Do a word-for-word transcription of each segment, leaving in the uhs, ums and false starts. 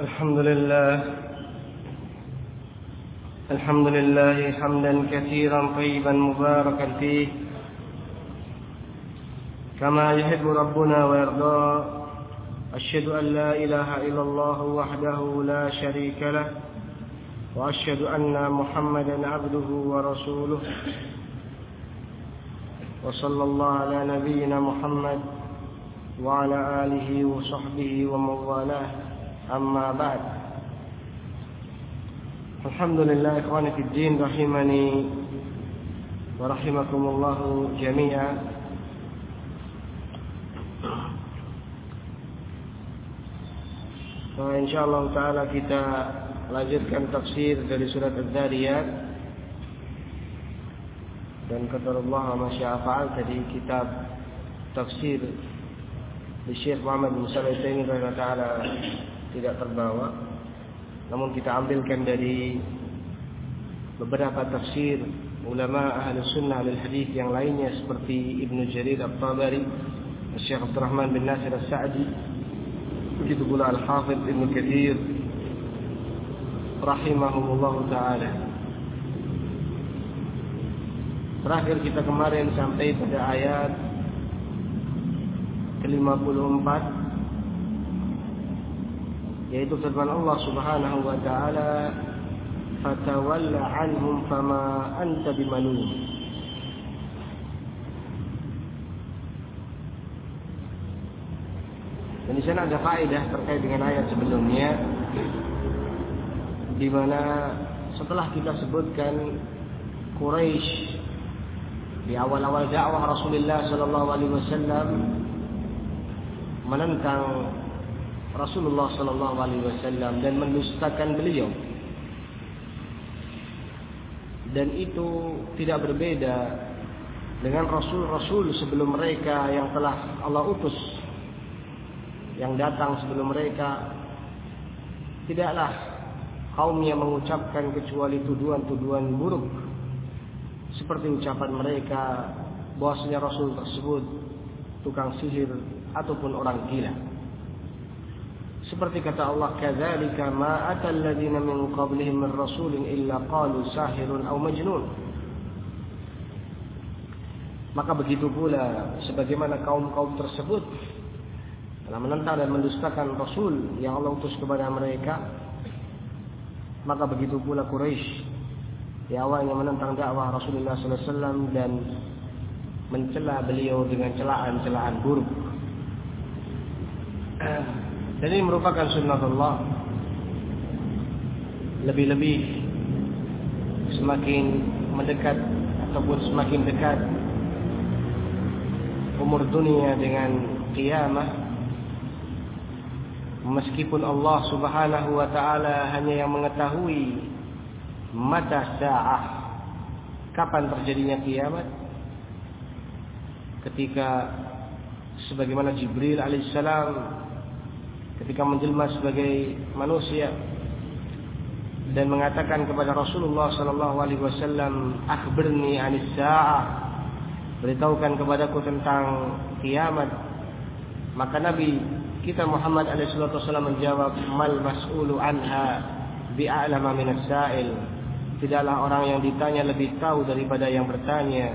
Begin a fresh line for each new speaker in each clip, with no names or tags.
الحمد لله الحمد لله حمدا كثيرا طيبا مباركا فيه كما يحب ربنا ويرضى. أشهد أن لا إله إلا الله وحده لا شريك له وأشهد أن محمدا عبده ورسوله وصلى الله على نبينا محمد وعلى آله وصحبه ومن والاه. أما بعد. Alhamdulillah ikhwani fid din rahimani wa rahimakumullah jami'an. So, insyaallah taala kita lanjutkan tafsir dari surat Az-Zariyat. Dan qadarullah ma syaa fa'al, tadi kitab tafsir di Syekh Muhammad bin Shalih Al-Utsaimin rahimahullah taala tidak terbawa, namun kita ambilkan dari beberapa tafsir ulama ahli sunnah al hadis yang lainnya seperti Ibnu Jarir At-Tabari, Syekh Abdurrahman bin Nasir As-Sa'di, begitu pula Al-Hafidz Ibnu Katsir rahimahumullah taala. Terakhir kita kemarin sampai pada ayat ke lima puluh empat, yaitu firman Allah Subhanahu wa taala, fatawalla anhum fama anta bimalum. Dan di sana ada faedah terkait dengan ayat sebelumnya, di mana setelah kita sebutkan Quraisy di awal-awal dakwah Rasulullah sallallahu alaihi wasallam menentang Rasulullah sallallahu alaihi wasallam dan mendustakan beliau, dan itu tidak berbeda dengan rasul-rasul sebelum mereka yang telah Allah utus, yang datang sebelum mereka. Tidaklah kaum yang mengucapkan kecuali tuduhan-tuduhan buruk, seperti ucapan mereka bahwasanya rasul tersebut tukang sihir ataupun orang gila. Seperti kata Allah, kadzalika ma atal ladzina min qablihim min rasulin illa qalu sahirun aw majnun. Maka begitu pula sebagaimana kaum-kaum tersebut telah menentang dan mendustakan rasul yang Allah utus kepada mereka, maka begitu pula Quraisy di awalnya menentang dakwah Rasulullah sallallahu alaihi wasallam dan mencela beliau dengan celaan-celaan buruk. Dan ini merupakan sunnatullah. Lebih-lebih semakin mendekat ataupun semakin dekat umur dunia dengan qiyamah, meskipun Allah Subhanahu wa taala hanya yang mengetahui mata sa'ah, kapan terjadinya kiamat, ketika sebagaimana Jibril alaihissalam ketika menjelma sebagai manusia dan mengatakan kepada Rasulullah sallallahu alaihi wasallam, akhbirni anis sa'ah, beritahukan kepadaku tentang kiamat, maka Nabi kita Muhammad alaihi wasallam menjawab, mal mas'ulu anha bi'alama minas sa'il, tidaklah orang yang ditanya lebih tahu daripada yang bertanya.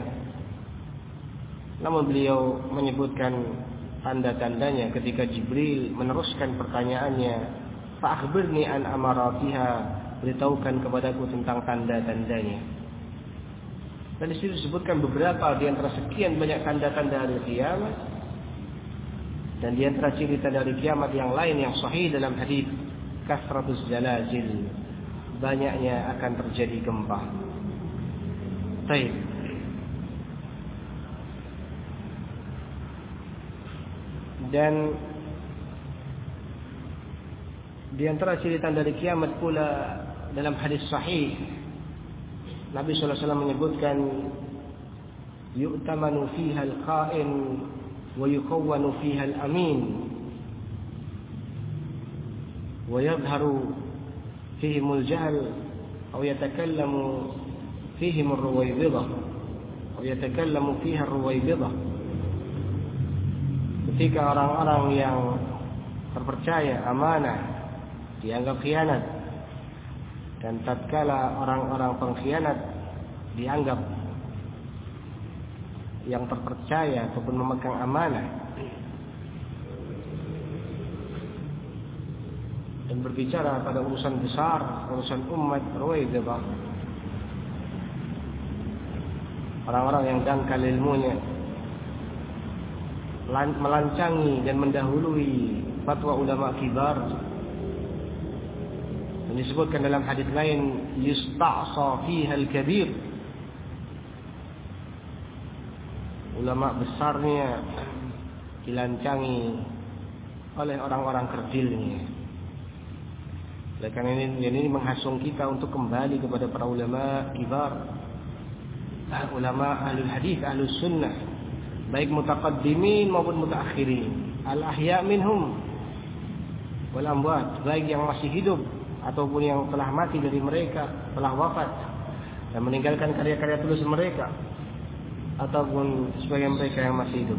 Namun beliau menyebutkan tanda-tandanya ketika Jibril meneruskan pertanyaannya, fa akhbirni an amaratiha, beritahukan kepadaku tentang tanda-tandanya. Dan di situ disebutkan beberapa di antara sekian banyak tanda-tanda hari kiamat. Dan di antara ciri tanda hari kiamat yang lain yang sahih dalam hadis, kasratus zalazil, banyaknya akan terjadi gempa. Baik. Dan di antara ciri tanda dari kiamat pula dalam hadis sahih, Nabi sallallahu alaihi wasallam menyebutkan, yu'tamanu fiha al-kha'in wa yukawwanu fiha al-amin wa yadhharu fihim al-jahl aw yatakallamu fihim ar-ruwaybidah aw yatakallamu fiha ar-ruwaybidah. Ketika orang-orang yang terpercaya, amanah, dianggap khianat. Dan tatkala orang-orang pengkhianat dianggap yang terpercaya ataupun memegang amanah dan berbicara pada urusan besar, urusan umat, ruwaidabah, orang-orang yang dangkal ilmunya melancangi dan mendahului fatwa ulama kibar. Dan disebutkan dalam hadis lain, yusta'sa fiha al-kabir, ulama besarnya dilancangi oleh orang-orang kerdilnya. Oleh karena ini, ini menghasung kita untuk kembali kepada para ulama kibar, ulama ahlul hadis, ahlus sunnah, baik mutaqaddimin maupun mutaakhirin, al-ahya minhum wal amwat, baik yang masih hidup ataupun yang telah mati dari mereka, telah wafat dan meninggalkan karya-karya tulis mereka, ataupun sebagai mereka yang masih hidup.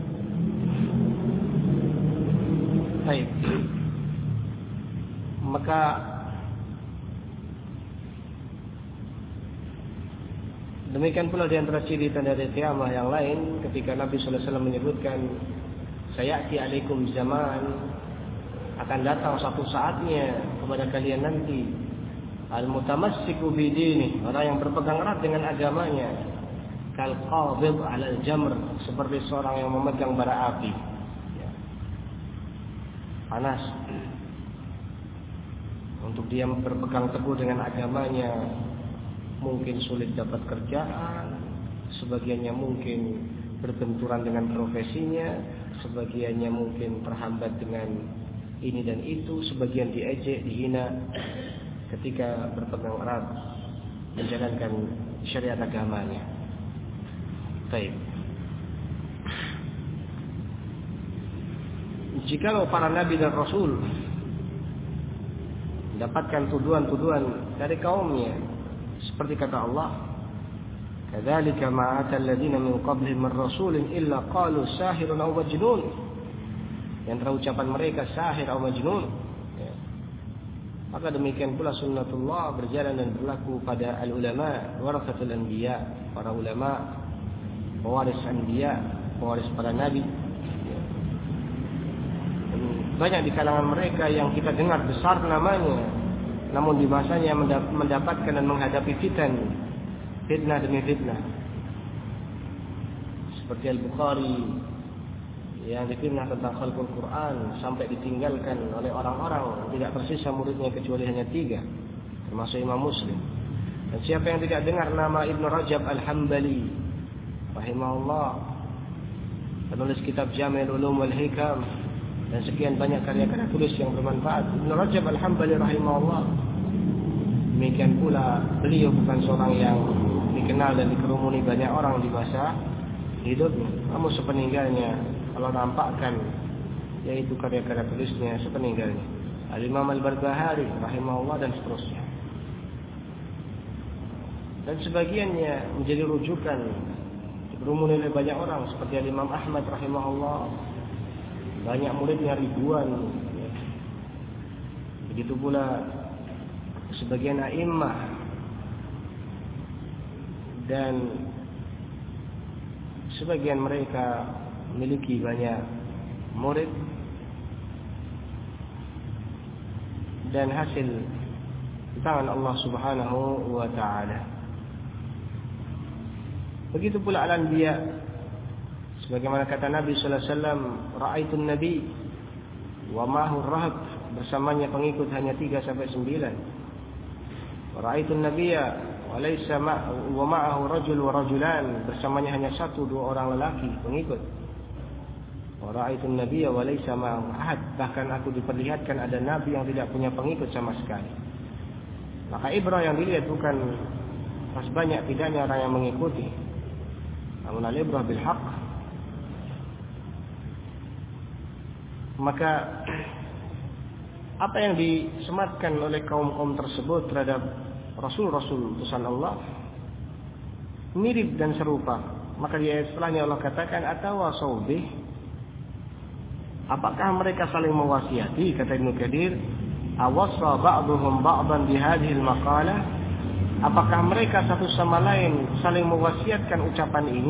Baik. Maka demikian pula di antara ciri tanda hari kiamat yang lain, ketika Nabi sallallahu alaihi wasallam menyebutkan, sayati alaikum zaman, akan datang satu saatnya kepada kalian nanti, al-mutamassiku bidini, orang yang berpegang erat dengan agamanya, kal qabid 'ala al-jamr, seperti seorang yang memegang bara api, ya. Panas. Untuk dia berpegang teguh dengan agamanya, mungkin sulit dapat kerjaan, sebagiannya mungkin berbenturan dengan profesinya, sebagiannya mungkin terhambat dengan ini dan itu, sebagian diejek, dihina ketika berpegang erat menjalankan syariat agamanya. Baik. Jikalau para nabi dan rasul mendapatkan tuduhan-tuduhan dari kaumnya, seperti kata Allah, kadzalika ma atal ladzina min qablihim min rasulin illa qalu sahirun aw majnun. Yang terucapan mereka sahir atau majnun, ya. Maka demikian pula sunnatullah berjalan dan berlaku pada al-ulama warathatul anbiya, para ulama pewaris anbiya, pewaris para nabi, ya. Dan banyak di kalangan mereka yang kita dengar besar namanya, namun di masanya mendapatkan dan menghadapi fitan, fitnah demi fitnah, seperti Al-Bukhari yang difitnah tentang khalqul Quran sampai ditinggalkan oleh orang-orang, tidak tersisa muridnya kecuali hanya tiga, termasuk Imam Muslim. Dan siapa yang tidak dengar nama Ibnu Rajab Al-Hambali rahimahullah, penulis kitab Jami'ul Ulum wal Hikam dan sekian banyak karya-karya tulis yang bermanfaat, Ibnu Rajab Al-Hambali rahimahullah, demikian pula beliau bukan seorang yang dikenal dan dikerumuni banyak orang di masa hidupnya, namun sepeninggalnya kalau nampakkan, yaitu karya-karya tulisnya sepeninggalnya, Al-Imam Al-Barbahari rahimahullah dan seterusnya. Dan sebagiannya menjadi rujukan dikerumuni oleh banyak orang, seperti Al-Imam Ahmad rahimahullah, banyak muridnya ribuan, ya. Begitu pula sebagian a'immah dan sebagian mereka memiliki banyak murid dan hasil di tangan Allah Subhanahu wa taala. Begitu pula al-anbiya, sebagaimana kata Nabi sallallahu alaihi wasallam, ra'aitun nabi wa ma'ahu rahab, bersamanya pengikut hanya tiga sampai sembilan. Ra'aitun nabiyya wa laysa wa ma'ahu rajul wa rajulan, bersamanya hanya satu dua orang lelaki pengikut. Wa ra'aitun nabiyya wa laysa ma'ahu ahad, bahkan aku diperlihatkan ada nabi yang tidak punya pengikut sama sekali. Maka ibrah yang dilihat bukan pas banyak tidaknya orang yang mengikuti, namun al-ibrah bil haqq. Maka apa yang disematkan oleh kaum-kaum tersebut terhadap Rasul-Rasul utusan Allah mirip dan serupa. Maka di ayat setelahnya Allah katakan atawasaw bih, apakah mereka saling mewasiati, kata Ibnu Katsir, awassa ba'dhum ba'dan bihadhihi al-maqalah, apakah mereka satu sama lain saling mewasiatkan ucapan ini?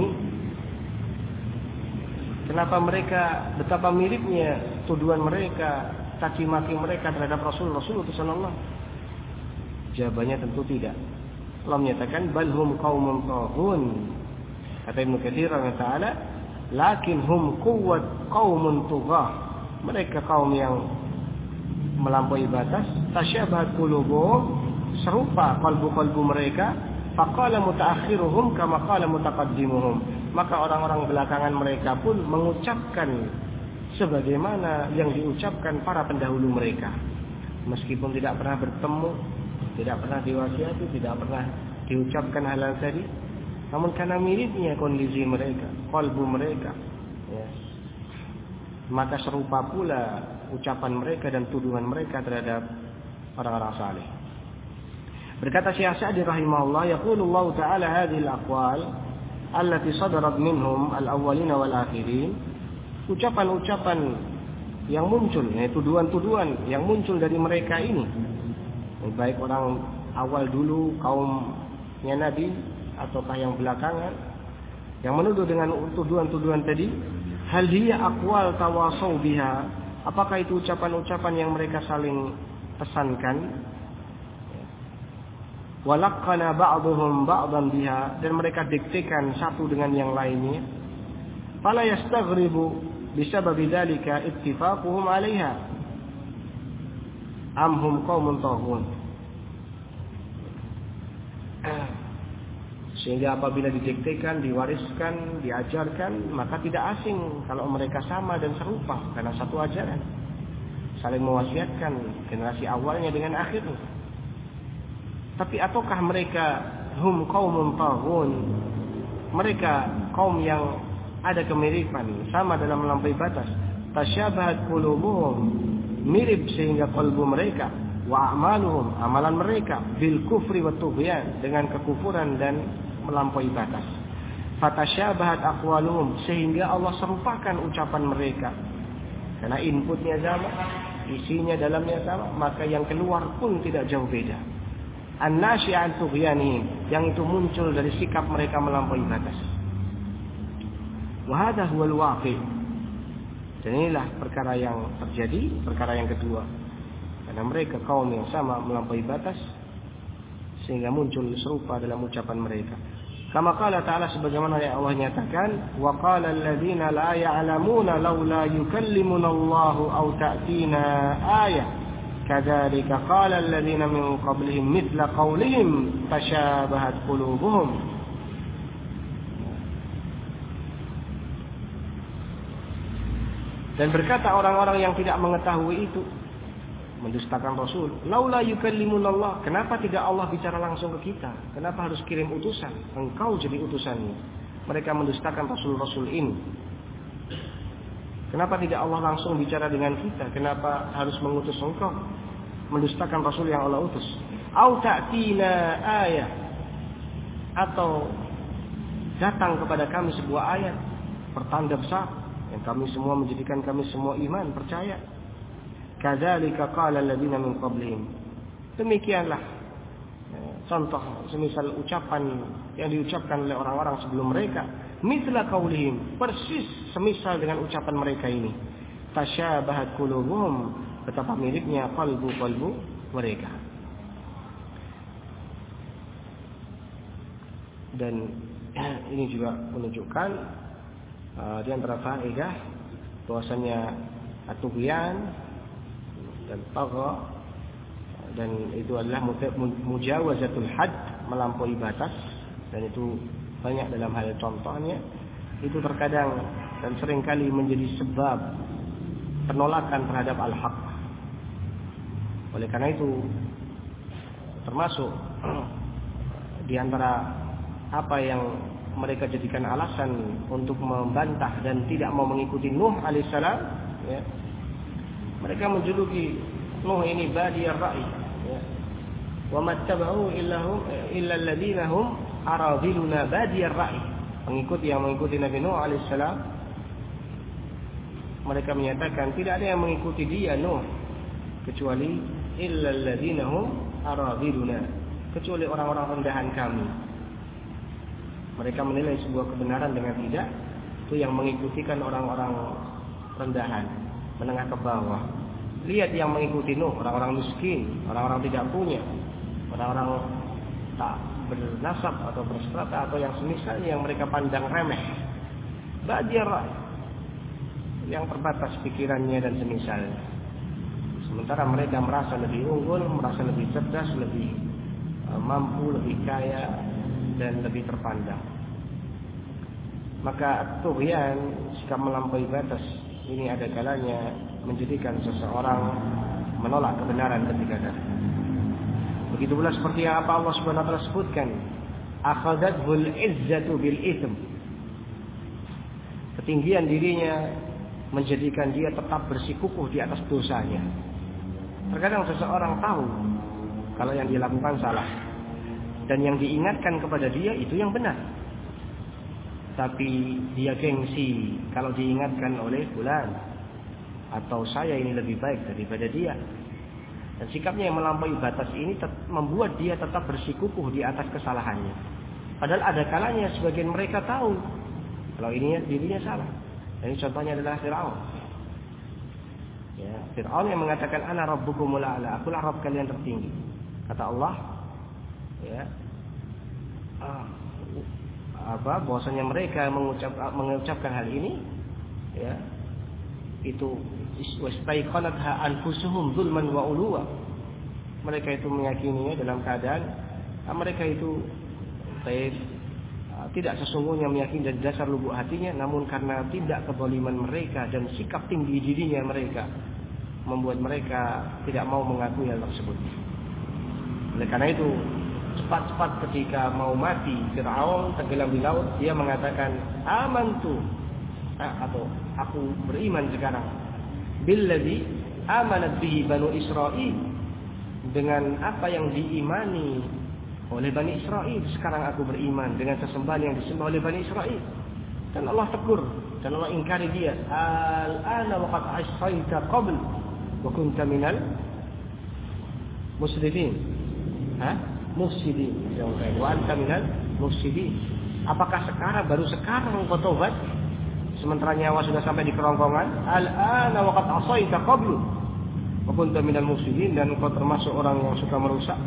Kenapa mereka, betapa miripnya tuduhan mereka, caci maki mereka terhadap Rasul Rasul utusan Allah? Jawabannya tentu tidak. Allah menyatakan balhum qaumun taghun. Kata Ibnu Katsir rahimahullah, lakin hum quwwat qaumun tughah. Mereka kaum yang melampaui batas, tasyabahat qulubuhum, serupa kalbu-kalbu mereka, faqala mutaakhiruhum kama qala mutaqaddimuhum, maka orang-orang belakangan mereka pun mengucapkan sebagaimana yang diucapkan para pendahulu mereka, meskipun tidak pernah bertemu, tidak pernah diwasiati, tidak pernah diucapkan hal-hal tadi, namun karena miripnya kondisi mereka, kalbu mereka, ya, maka serupa pula ucapan mereka dan tuduhan mereka terhadap orang-orang saleh. Berkata Syekh Sa'di rahimahullah, yaqulullahu ta'ala hadhihi al-aqwal allati sadarat minhum al-awwalin wal akhirin, ucapan-ucapan yang muncul, ya, tuduhan-tuduhan yang muncul dari mereka ini, baik orang awal dulu kaumnya Nabi ataukah yang belakangan, yang menuduh dengan tuduhan-tuduhan tadi, hal hiya aqwal tawasau biha, apakah itu ucapan-ucapan yang mereka saling pesankan, walaqqana ba'dhum ba'dan biha, dan mereka diktekan satu dengan yang lainnya, fala yastaghribu bisababi dzalika ittifaquhum 'alaiha am hum qaumun taghun. Sehingga apabila didiktekan, diwariskan, diajarkan, maka tidak asing kalau mereka sama dan serupa karena satu ajaran, saling mewasiatkan generasi awalnya dengan akhirnya. Tapi ataukah mereka hum qaumun taghun, mereka kaum yang ada kemiripan, sama dalam melampaui batas, tasyabahat qulubuhum, mirip sehingga qalbu mereka, wa a'maluhum, amalan mereka, bil kufri wat tughyan, dengan kekufuran dan melampaui batas. Fatasyabahat aqwaluhum, sehingga Allah serupakan ucapan mereka. Karena inputnya sama, isinya dalamnya sama, maka yang keluar pun tidak jauh beda. An-nasyi'an tughyanihim, yang itu muncul dari sikap mereka melampaui batas. Wa hadha huwal waqi'. Dan inilah perkara yang terjadi, perkara yang kedua. Karena mereka kaum yang sama melampaui batas, sehingga muncul serupa dalam ucapan mereka. Kama qala ta'ala, sebagaimana yang Allah nyatakan, wa qala alladziina la ya'lamuuna laula yukallimuna Allahu aw ta'tina ayah kadzalika qala alladziina min qablihim mithla qawlihim tashabahat qulubuhum. Dan berkata orang-orang yang tidak mengetahui itu, mendustakan Rasul, laula yukallimunallah, kenapa tidak Allah bicara langsung ke kita? Kenapa harus kirim utusan? Engkau jadi utusannya. Mereka mendustakan Rasul-Rasul ini. Kenapa tidak Allah langsung bicara dengan kita? Kenapa harus mengutus engkau? Mendustakan Rasul yang Allah utus. Au ta'tina ayah, atau datang kepada kami sebuah ayat, pertanda besar yang kami semua menjadikan kami semua iman, percaya. Kadzalika qala alladziina min qablihim, demikianlah contoh semisal ucapan yang diucapkan oleh orang-orang sebelum mereka, mithla qaulihim, persis semisal dengan ucapan mereka ini, tasyabahat qulubuhum, betapa miripnya qalbu-qalbu mereka. Dan ini juga menunjukkan uh, di antara faedah bahwasanya at-tughyan dan tagha, dan itu adalah mujawazatul had, melampaui batas, dan itu banyak dalam hal contohnya, itu terkadang dan seringkali menjadi sebab penolakan terhadap al-haq. Oleh karena itu termasuk di antara apa yang mereka jadikan alasan untuk membantah dan tidak mau mengikuti Nuh alaihissalam, ya, mereka menjuluki Nuh ini badiyar ra'i, ya. Wa mattaba'u illahum illa alladziina hum aradiluna badiyar ra'i. Pengikut yang mengikuti Nabi Nuh alaihissalam, mereka menyatakan tidak ada yang mengikuti dia Nuh kecuali illa alladziina hum aradiluna, kecuali orang-orang rendahan kami. Mereka menilai sebuah kebenaran dengan tidak, itu yang mengikutikan orang-orang rendahan, menengah ke bawah. Lihat yang mengikuti Nuh, orang-orang miskin, orang-orang tidak punya, orang-orang tak bernasab atau berstrata atau yang semisalnya yang mereka pandang remeh. Badiar yang terbatas pikirannya dan semisalnya. Sementara mereka merasa lebih unggul, merasa lebih cerdas, lebih uh, mampu, lebih kaya dan lebih terpandang. Maka tughyan, sikap melampaui batas ini ada kalanya menjadikan seseorang menolak kebenaran ketika datang. Begitu pula seperti yang apa Allah Subhanahu wa taala sebutkan, akhadathul izzatu bil itsm. Ketinggian dirinya menjadikan dia tetap bersikukuh di atas dosanya. Terkadang seseorang tahu kalau yang dia lakukan salah dan yang diingatkan kepada dia itu yang benar. Tapi dia gengsi kalau diingatkan oleh fulan atau saya ini lebih baik daripada dia. Dan sikapnya yang melampaui batas ini membuat dia tetap bersikukuh di atas kesalahannya. Padahal ada kalanya sebagian mereka tahu kalau ini dirinya salah. Dan ini contohnya adalah Fir'aun. Ya, Fir'aun yang mengatakan ana rabbukumul a'la, akulah Rabb kalian tertinggi. Kata Allah, ya, ah, apa bahwasanya mereka mengucap, mengucapkan hal ini, ya, itu wastaiqanatha anfusuhum zulman wa uluwa. Mereka itu meyakininya dalam keadaan mereka itu baik, tidak sesungguhnya meyakini dari dasar lubuk hatinya, namun karena tidak kezaliman mereka dan sikap tinggi dirinya mereka membuat mereka tidak mau mengakui hal tersebut. Oleh karena itu cepat-cepat ketika mau mati Fir'aun tenggelam di laut, dia mengatakan amantu, ah, atau aku beriman sekarang billadzi amanat bihi banu Israil, dengan apa yang diimani oleh Bani Israel. Sekarang aku beriman dengan sesembahan yang disembah oleh Bani Israel. Dan Allah tegur dan Allah ingkari dia, al-ana wa qad asaita qabl wa kunta minal muslimin. Ha? Mufsidin, wa anta minal mufsidin. Apakah sekarang, baru sekarang engkau tobat sementara nyawa sudah sampai di kerongkongan? Al-ana wa qad asaita qablu wa kunta minal mufsidin, dan engkau termasuk orang yang suka merusak.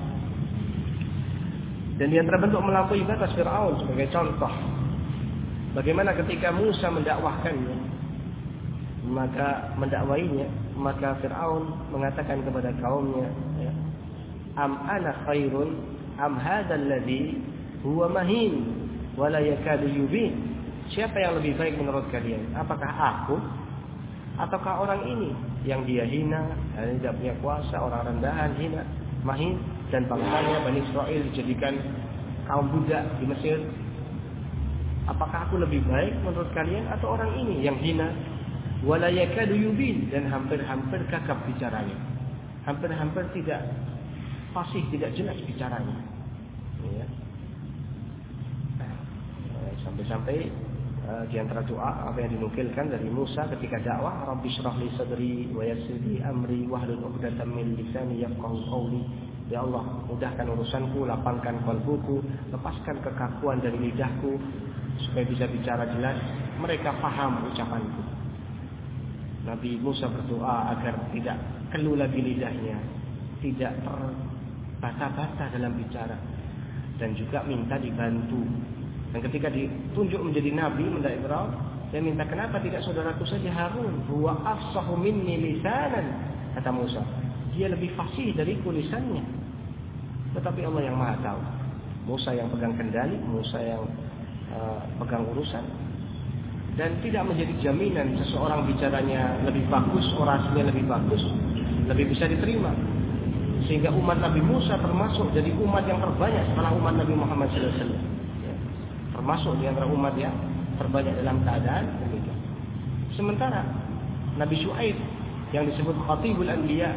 Dan dia terbentuk melampaui batas Fir'aun sebagai contoh. Bagaimana ketika Musa mendakwahkannya, maka mendakwainya, maka Fir'aun mengatakan kepada kaumnya, ya, am ana khairun am hadzal ladzi huwa mahin wa la yakadu yubin. Siapa yang lebih baik menurut kalian? Apakah aku ataukah orang ini yang dia hina, dan tidak punya kuasa, orang rendahan, hina, mahin, dan bangsanya Bani Israel dijadikan kaum budak di Mesir? Apakah aku lebih baik menurut kalian atau orang ini yang hina, wa la yakadu yubin, dan hampir-hampir gagap bicaranya, hampir-hampir tidak fasih, tidak jelas bicaranya, ya. Nah, sampai-sampai uh, di antara doa apa yang dinukilkan dari Musa ketika dakwah, Rabbi shrah li sadri wa yassir li amri wahlul 'uqdatam min lisani yafqahu qawli. Ya Allah, mudahkan urusanku, lapangkan qalbuku, lepaskan kekakuan dari lidahku supaya bisa bicara jelas, mereka paham ucapanku. Nabi Musa berdoa agar tidak keluh lagi lidahnya, tidak ter bata-bata dalam bicara, dan juga minta dibantu. Dan ketika ditunjuk menjadi nabi mendakwai Fir'aun, dia minta, kenapa tidak saudaraku saja Harun? Huwa afsahu minni lisanan, kata Musa. Dia lebih fasih dariku lisannya. Tetapi Allah yang Maha tahu. Musa yang pegang kendali, Musa yang uh, pegang urusan. Dan tidak menjadi jaminan seseorang bicaranya lebih bagus, orasinya lebih bagus, lebih bisa diterima. Sehingga umat Nabi Musa termasuk jadi umat yang terbanyak setelah umat Nabi Muhammad sallallahu alaihi wasallam. Ya, termasuk di antara umat yang terbanyak dalam keadaan demikian. Sementara Nabi Syuaib yang disebut Khatibul Anbiya,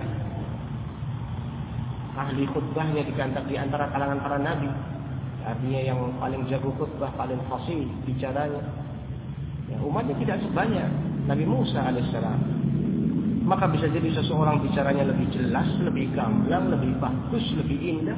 ahli khutbahnya dikantak di antara kalangan para nabi, artinya yang paling jago khutbah, paling fasih bicaranya. Ya, umatnya tidak sebanyak Nabi Musa alaihissalam. maka bisa jadi seseorang bicaranya lebih jelas, lebih gamblang, lebih bagus, lebih indah.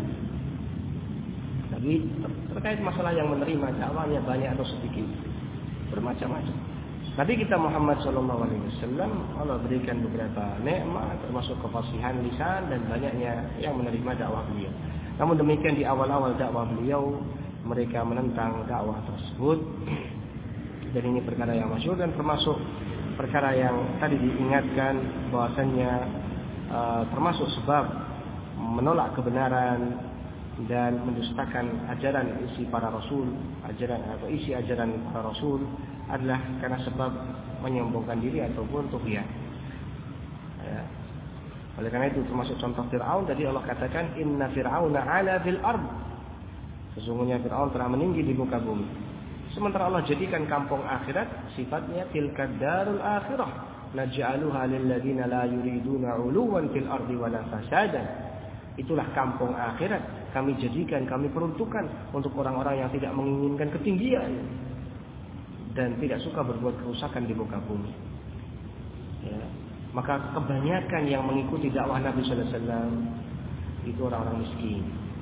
Tapi terkait masalah yang menerima dakwahnya banyak atau sedikit, bermacam-macam. Nabi kita Muhammad Shallallahu Alaihi Wasallam Allah berikan beberapa nikmat, termasuk kefasihan lisan dan banyaknya yang menerima dakwah beliau. Namun demikian di awal-awal dakwah beliau mereka menentang dakwah tersebut. Dan ini perkara yang masyhur dan termasuk perkara yang tadi diingatkan bahwasannya uh, termasuk sebab menolak kebenaran dan mendustakan ajaran isi para rasul, ajaran atau isi ajaran para rasul adalah karena sebab menyombongkan diri ataupun tughyan. Ya. Oleh karena itu termasuk contoh Fir'aun, tadi Allah katakan inna fir'auna 'ala fil ard. Sesungguhnya Fir'aun telah meninggi di muka bumi. Sementara Allah jadikan kampung akhirat sifatnya tilkad darul akhirah naj'aluha lil ladzina la yuriduna 'uluwan fil ardi wala fasadan. Itulah kampung akhirat kami jadikan, kami peruntukkan untuk orang-orang yang tidak menginginkan ketinggian dan tidak suka berbuat kerusakan di muka bumi. Ya. Maka kebanyakan yang mengikuti dakwah Nabi sallallahu alaihi wasallam itu orang-orang miskin.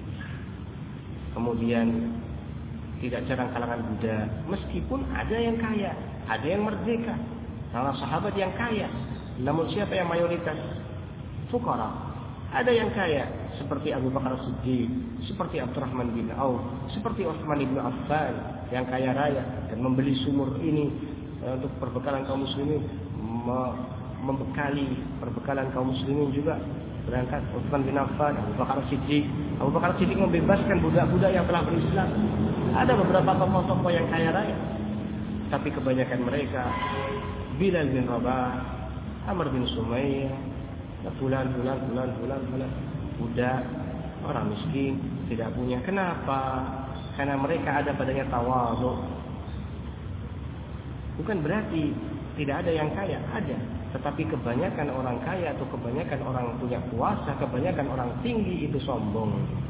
Kemudian tidak jarang kalangan budak, meskipun ada yang kaya, ada yang merdeka, para sahabat yang kaya. Namun siapa yang mayoritas? Fuqara. Ada yang kaya seperti Abu Bakar Siddiq, seperti Abdurrahman bin Auf, seperti Utsman bin Affan yang kaya raya dan membeli sumur ini untuk perbekalan kaum muslimin, membekali perbekalan kaum muslimin juga. Berangkat Utsman bin Affan, Abu Bakar Siddiq. Abu Bakar Siddiq membebaskan budak-budak yang telah berislam. Ada beberapa tokoh-tokoh yang kaya raya, tapi kebanyakan mereka Bilal bin Rabah, Amr bin Sumayyah, fulan, fulan, fulan, fulan, fulan, budak, orang miskin, tidak punya. Kenapa? Karena mereka ada padanya tawadhu. Bukan berarti tidak ada yang kaya, ada. Tetapi kebanyakan orang kaya atau kebanyakan orang punya kuasa, kebanyakan orang tinggi itu sombong.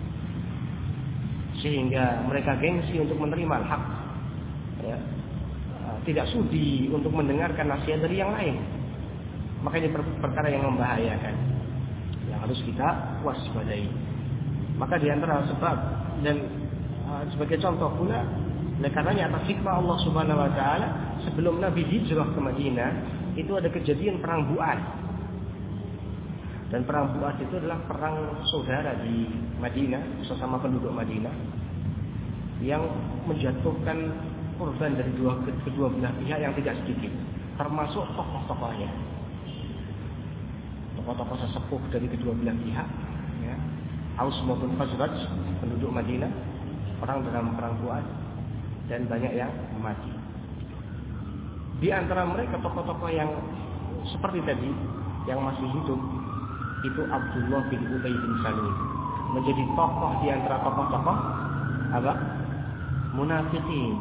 Sehingga mereka gengsi untuk menerima hak. Ya. Tidak sudi untuk mendengarkan nasihat dari yang lain. Maka ini perkara yang membahayakan, yang harus kita waspadai. Maka di antara sebab dan uh, sebagai contoh pula, oleh karenanya atas hikmah Allah Subhanahu Wa Taala sebelum Nabi hijrah ke Madinah itu ada kejadian perang Bu'ad. Dan perang Bu'ad itu adalah perang saudara di Madinah, sesama penduduk Madinah, yang menjatuhkan korban dari dua, kedua belah pihak yang tidak sedikit, termasuk tokoh-tokohnya, tokoh-tokoh sesepuh dari kedua belah pihak, ya. Aus maupun Khazraj, penduduk Madinah, orang dalam perang Bu'ad, dan banyak yang mati. Di antara mereka tokoh-tokoh yang seperti tadi, yang masih hidup, itu Abdullah bin Ubay bin Salul menjadi tokoh di antara tokoh-tokoh apa? Munafikin.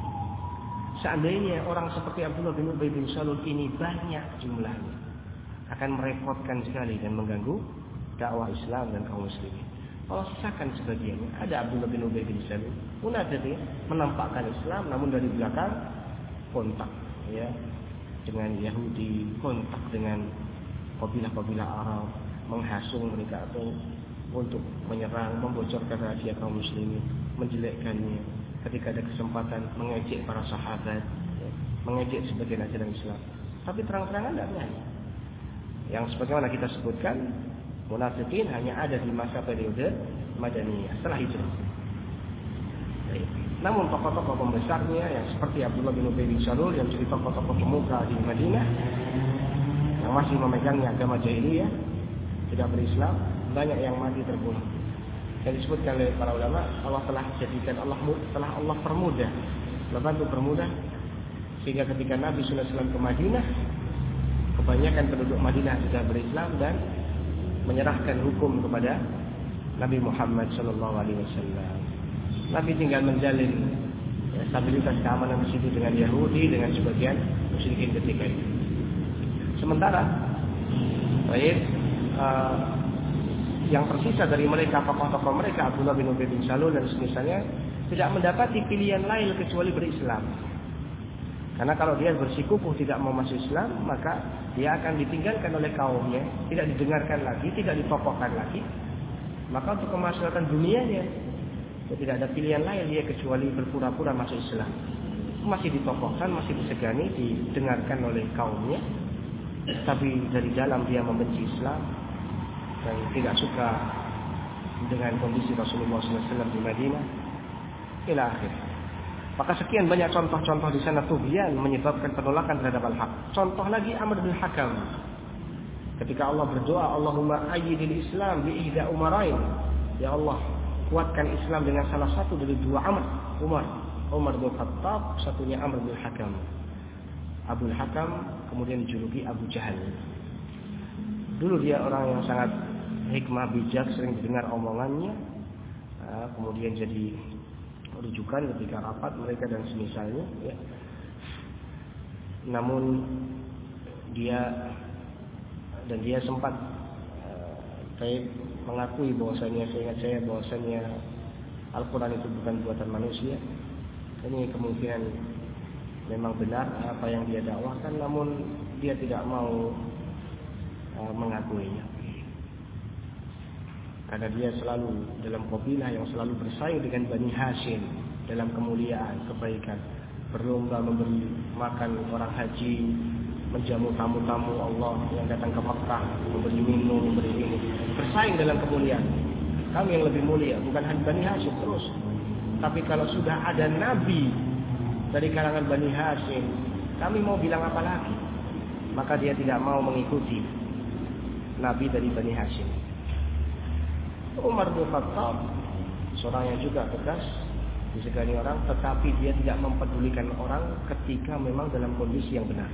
Seandainya orang seperti Abdullah bin Ubay bin Salul ini banyak jumlahnya, akan merepotkan sekali dan mengganggu dakwah Islam dan kaum muslimin. Allah sisakan sebagiannya. Ada Abdullah bin Ubay bin Salul, munafikin, menampakkan Islam namun dari belakang kontak, ya, dengan Yahudi, kontak dengan kabilah-kabilah Arab, menghasung mereka atau untuk menyerang, membocorkan rahasia kaum muslimin, menjelekkannya. Ketika ada kesempatan mengejek para sahabat, ya, mengejek sebagian ajaran Islam. Tapi terang-terangan tidak berani. Yang sebagaimana kita sebutkan, munafikin hanya ada di masa periode Madaniyah setelah hijrah. Baik. Namun tokoh-tokoh pembesarnya yang seperti Abdullah bin Ubay bin Salul yang jadi tokoh-tokoh pemuka di Madinah, yang masih memegangnya agama jahiliyah, tidak berislam, banyak yang mati terbunuh. Yang disebutkan oleh para ulama, Allah telah jadikan, Allah telah Allah permudah, membantu permudah, sehingga ketika Nabi sallallahu alaihi wasallam ke Madinah, kebanyakan penduduk Madinah sudah berislam dan menyerahkan hukum kepada Nabi Muhammad sallallahu alaihi wasallam. Nabi tinggal menjalin, ya, stabilitas keamanan di situ dengan Yahudi, dengan sebagian musyrikin ketika itu. Sementara, baik, uh, yang tersisa dari mereka, tokoh-tokoh mereka, Abdullah bin Ubay bin Salul dan semisalnya, tidak mendapati pilihan lain kecuali berislam. Karena kalau dia bersikukuh tidak mau masuk Islam, maka dia akan ditinggalkan oleh kaumnya, tidak didengarkan lagi, tidak ditokohkan lagi. Maka untuk kemaslahatan dunianya, dia tidak ada pilihan lain dia kecuali berpura-pura masuk Islam. Masih ditokohkan, masih disegani, didengarkan oleh kaumnya, tapi dari dalam dia membenci Islam dan tidak suka dengan kondisi Rasulullah shallallahu alaihi wasallam di Madinah. Ila akhir. Maka sekian banyak contoh-contoh di sana tughyan menyebabkan penolakan terhadap al-haq. Contoh lagi Amr bin Hakam. Ketika Allah berdoa, Allahumma ayyidil Islam bi ihda umarain. Ya Allah, kuatkan Islam dengan salah satu dari dua Amr. Umar, Umar bin Khattab, satunya Amr bin Hakam. Abu Hakam kemudian dijuluki Abu Jahal. Dulu dia orang yang sangat hikmah, bijak, sering didengar omongannya. Kemudian jadi rujukan ketika rapat mereka dan semisalnya, ya. Namun dia dan dia sempat uh, saya mengakui bahwasanya saya ingat saya bahwasanya Al-Quran itu bukan buatan manusia. Ini kemungkinan memang benar apa yang dia dakwahkan, namun dia tidak mau uh, mengakuinya. Karena dia selalu dalam kabilah yang selalu bersaing dengan Bani Hashim dalam kemuliaan, kebaikan, berlomba memberi makan orang haji, menjamu tamu-tamu Allah yang datang ke Makkah, memberi minum, memberi ini, bersaing dalam kemuliaan. Kami yang lebih mulia, bukan hanya Bani Hashim terus. Tapi kalau sudah ada Nabi dari kalangan Bani Hashim, kami mau bilang apa lagi? Maka dia tidak mau mengikuti Nabi dari Bani Hashim. Umar bin Khattab, seorang yang juga tegas, disegani orang, tetapi dia tidak mempedulikan orang ketika memang dalam kondisi yang benar.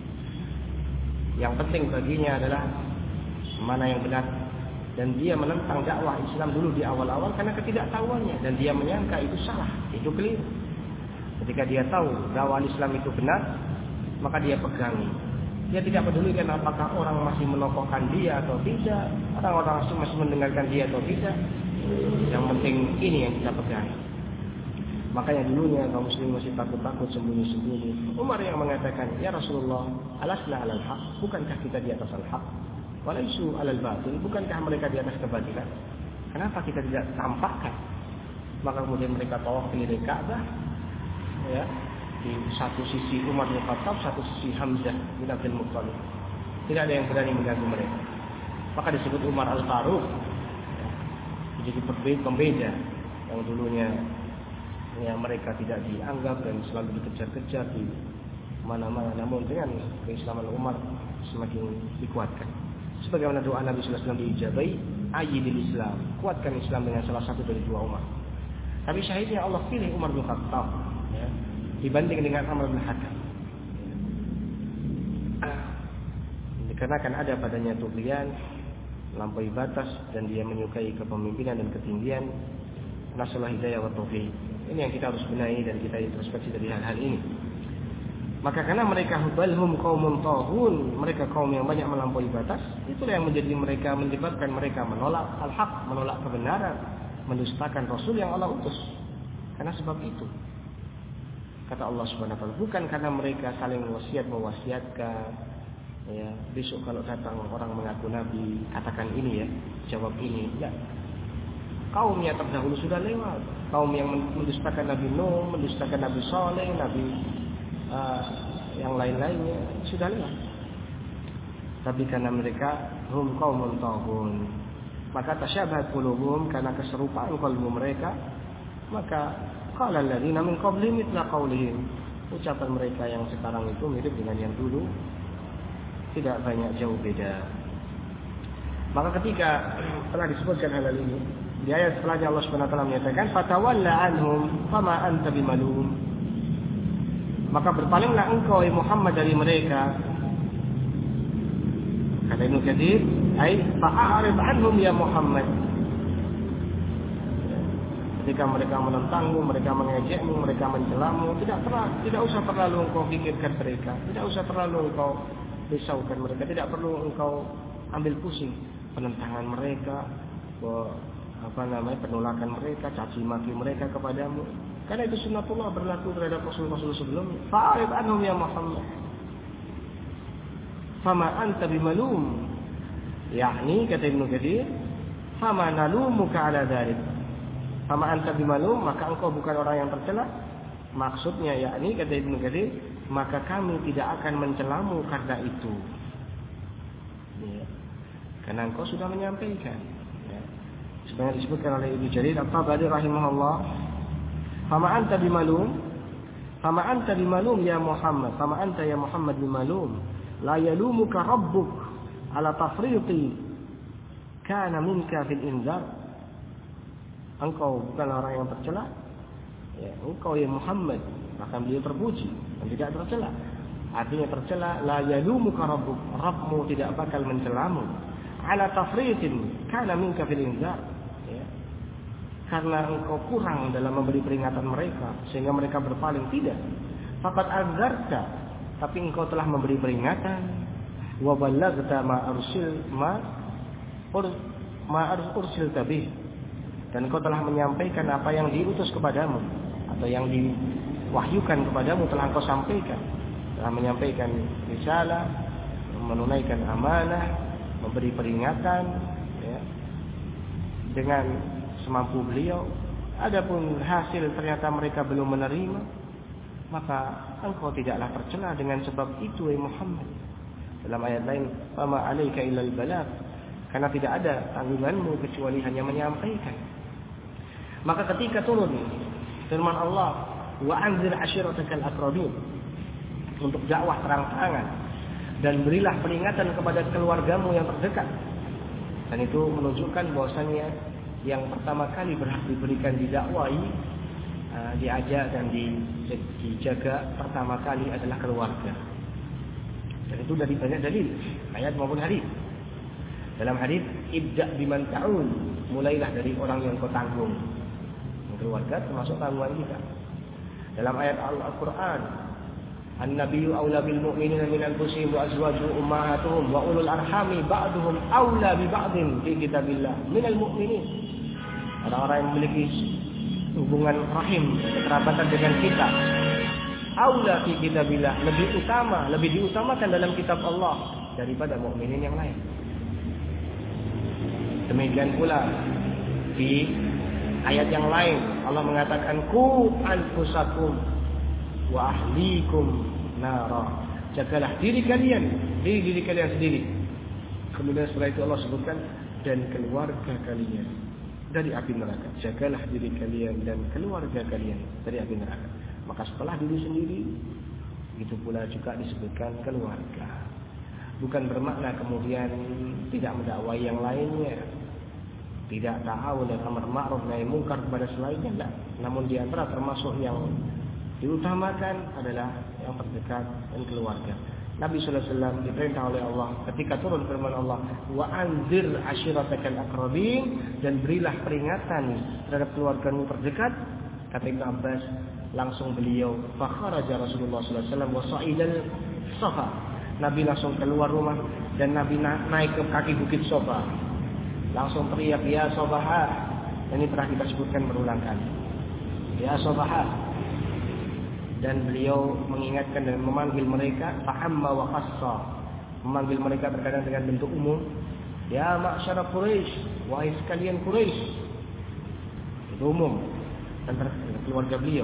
Yang penting baginya adalah mana yang benar, dan dia menentang dakwah Islam dulu di awal-awal karena ketidaktahuannya, dan dia menyangka itu salah, itu keliru. Ketika dia tahu dakwah Islam itu benar, maka dia pegangi. Dia tidak pedulikan apakah orang masih menokohkan dia atau tidak, orang-orang masih mendengarkan dia atau tidak. Yang penting ini yang kita pegang. Makanya dulunya kaum muslim masih takut-takut, sembunyi-sembunyi. Umar yang mengatakan, ya Rasulullah, alasna alal haq, bukankah kita di atas al-haq? Walaisu alal batil, bukankah mereka di atas kebatilan? Kenapa kita tidak tampakkan? Maka kemudian mereka tawaf keliling Ka'bah, ya. Di satu sisi Umar bin Khattab, satu sisi Hamzah bin Abdul Muttalib. Tidak ada yang berani mengganggu mereka. Maka disebut Umar Al-Faruq. Jadi pembeda yang dulunya ya, mereka tidak dianggap dan selalu dikejar-kejar di mana-mana. Namun dengan keislaman Umar semakin dikuatkan. Sebagaimana doa Nabi sallallahu alaihi wasallam diijabai, ayyidil Islam, kuatkan Islam dengan salah satu dari dua Umar. Tapi syahidnya Allah pilih Umar bin Khattab, ya, dibanding dengan Amr bin Hakam. Dikarenakan ada padanya tughyan, melampaui batas, dan dia menyukai kepemimpinan dan ketinggian. Nasallahu hidayah wa taufiq. Ini yang kita harus benahi dan kita introspeksi dari hal-hal ini. Maka karena mereka balhum qaumun taghun, mereka kaum yang banyak melampaui batas, itulah yang menjadi mereka menyebabkan mereka menolak al-haq, menolak kebenaran, mendustakan Rasul yang Allah utus. Karena sebab itu kata Allah Subhanahu wa taala, bukan karena mereka saling wasiat mewasiatkan, ya, besok kalau datang orang mengaku nabi, katakan ini ya, jawab ini. Enggak. Kaumnya terdahulu sudah lewat. Kaum yang mendustakan Nabi Nuh, mendustakan Nabi Saleh, Nabi uh, yang lain-lainnya sudah lewat. Tapi karena mereka hum qaumun taghun, maka tasyabahat qulubuhum, karena keserupaan kalbu mereka, maka qala alladziina min qablihim mithla qaulihim, ucapan mereka yang sekarang itu mirip dengan yang dulu, tidak banyak jauh beda. Maka ketika telah disebutkan hal ini di ayat setelahnya, Allah Subhanahu wa taala menyatakan fatawalla anhum fama anta bimalum, maka berpalinglah engkau Muhammad dari mereka. Kata Ibnu Katsir, ai fa'arid anhum ya Muhammad. Ketika mereka menentangmu, mereka mengejekmu, mereka mencelamu, tidak terlalu, tidak usah terlalu engkau pikirkan mereka, tidak usah terlalu engkau risaukan mereka, tidak perlu engkau ambil pusing penentangan mereka, apa namanya, penolakan mereka, caci maki mereka kepadamu. Karena itu sunnatullah berlaku terhadap rasul-rasul sebelumnya. Fa'arid anhum ya Muhammad. fama anta bimalum. Yakni kata Ibnu Katsir, fama nalumuka ala dzalik. Fama anta bimalum, maka engkau bukan orang yang tercela. Maksudnya yakni kata Ibnu Katsir, maka kami tidak akan mencelamu karena itu. Ya. Karena engkau sudah menyampaikan. Ya. Sebenarnya disebutkan oleh Ibnu Jarir At-Tabari rahimahullah, fama anta bimalum, fama anta bimalum ya Muhammad, fama anta ya Muhammad bimalum, la yalumuka rabbuk ala tafriqi kana minka fil inzar. Engkau bukan orang yang tercela. Ya, engkau ya Muhammad, bahkan beliau terpuji dan tidak tercela. Artinya tercela, la yalumuka rabbuk, Rabbmu tidak bakal mencelamu. Ala tafriqin kana minka fil inzar. Ya. Karena engkau kurang dalam memberi peringatan mereka sehingga mereka berpaling, tidak. Faqad azarta, tapi engkau telah memberi peringatan. Wa ballaghta ma arsil ma ur ma arsil tabih, dan engkau telah menyampaikan apa yang diutus kepadamu atau yang diwahyukan kepadamu telah engkau sampaikan. Telah menyampaikan risalah, menunaikan amanah, memberi peringatan ya, dengan semampu beliau. Adapun hasil ternyata mereka belum menerima, maka engkau tidaklah tercela dengan sebab itu ya Muhammad. Dalam ayat lain, fama 'alaika illal balagh, karena tidak ada tanggunganmu kecuali hanya menyampaikan. Maka ketika turun firman Allah, wa anzir ashiratakal aqrabin, untuk dakwah terang-terangan dan berilah peringatan kepada keluargamu yang terdekat. Dan itu menunjukkan bahwasanya yang pertama kali berhak diberikan didakwai, uh, diajak dan dijaga pertama kali adalah keluarga. Dan itu dari banyak dalil, ayat maupun hadis. Dalam hadis, ibda biman ta'un, mulailah dari orang yang kau tanggung. Keluarga termasuk tanggungan kita. Dalam ayat Al-Qur'an, an-nabiyyu aula bil mu'minina min anfusihim wa azwajuhum ummahatuhum wa ulul arhami ba'duhum aula bi ba'din fi kitabillah minal mu'minin. Orang-orang yang memiliki hubungan rahim, kekerabatan dengan kita, aula fi kitabillah, lebih utama, lebih diutamakan dalam kitab Allah daripada mukminin yang lain. Demikian pula di ayat yang lain Allah mengatakan ku anfusakum wa ahlikum nara, jagalah diri kalian, diri diri kalian sendiri. Kemudian setelah itu Allah sebutkan dan keluarga kalian dari api neraka. Jagalah diri kalian dan keluarga kalian dari api neraka. Maka setelah diri sendiri, itu pula juga disebutkan keluarga. Bukan bermakna kemudian tidak mendakwai yang lainnya, tidak ta'awun dan amar ma'ruf nahi munkar kepada selainnya, tidak. Namun di antara termasuk yang diutamakan adalah yang terdekat dan keluarga. Nabi sallallahu alaihi wasallam diperintah oleh Allah ketika turun firman Allah, wa anzir ashiratakal aqrabin, dan berilah peringatan terhadap keluargamu terdekat. Kata Ibnu Abbas, langsung beliau fakharaja Rasulullah sallallahu alaihi wasallam wa sa'idal Safa. Nabi langsung keluar rumah dan Nabi naik ke kaki bukit Safa. Langsung teriak, ya Sabaha. Ini pernah kita sebutkan berulang kali. Ya Sabaha. Dan beliau mengingatkan dan memanggil mereka fa'amma wa khassa. Memanggil mereka terkadang dengan bentuk umum. Ya ma'syara Quraisy, wahai sekalian Quraisy. Itu umum. Dan keluarga beliau.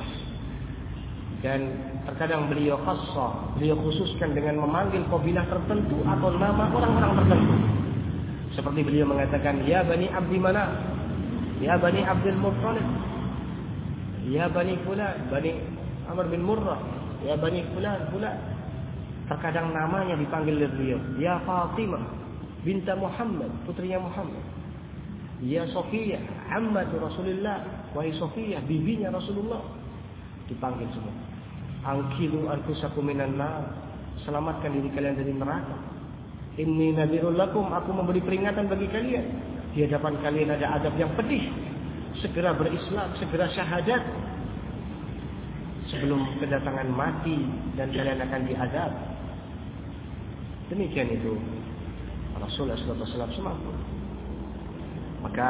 Dan terkadang beliau khassa, beliau khususkan dengan memanggil kabilah tertentu atau nama orang-orang tertentu. Seperti beliau mengatakan, ya Bani Abdi Manaf, ya Bani Abdul Muttalib, ya Bani Fulan, Bani Amr bin Murrah, ya Bani Fulan, Fulan. Terkadang namanya dipanggil oleh beliau, ya Fatimah binta Muhammad, putrinya Muhammad. Ya Sofiyah, ammatu Rasulullah, wahai Sofiyah, bibinya Rasulullah. Dipanggil semua. Angkilu anfusakum minan nar, selamatkan diri kalian dari neraka. Inni nadhirul lakum, aku memberi peringatan bagi kalian. Di hadapan kalian ada adab yang pedih. Segera berislam, segera syahadat sebelum kedatangan mati dan kalian akan diazab. Demikian itu Rasulullah sallallahu alaihi wasallam semampu. Maka